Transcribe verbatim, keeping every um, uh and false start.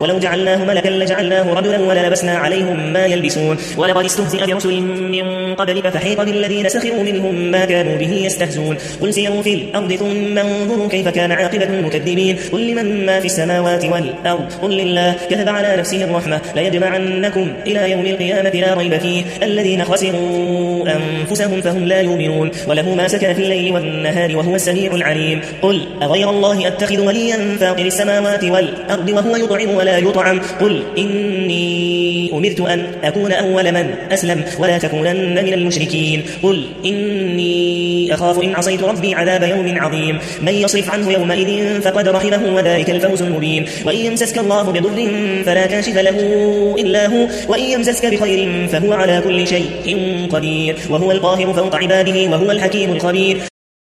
ولو جعلناه ملكا لجعلناه رجلا وللبسنا عليهم ما يلبسون ولقد استهزئ برسل من قبلك فحيق بالذين سخروا منهم ما كانوا به يستهزون قل سيروا في الأرض ثم انظروا كيف كان عاقبة المكذبين قل لمن ما في السماوات والأرض قل لله كتب على نفسه الرحمة ليجمعنكم إلى يوم القيامة لا ريب فيه الذين خسروا أنفسهم فهم لا يؤمنون وله ما سكن في الليل والنهار وهو السميع العليم قل أغير الله أتخذ وليا فاطر السماوات والأرض وهو يطعم ولا يطعم قل إني أمرت أن أكون أول من أسلم ولا تكونن من المشركين قل إني أخاف إن عصيت ربي عذاب يوم عظيم من يصرف عنه يومئذ فقد رحمه وذلك الفوز المبين وإن يمسسك الله بضر فلا كاشف له إلا هو وإن يمسسك بخير فهو على كل شيء قدير وهو القاهر فوق عباده وهو الحكيم الخبير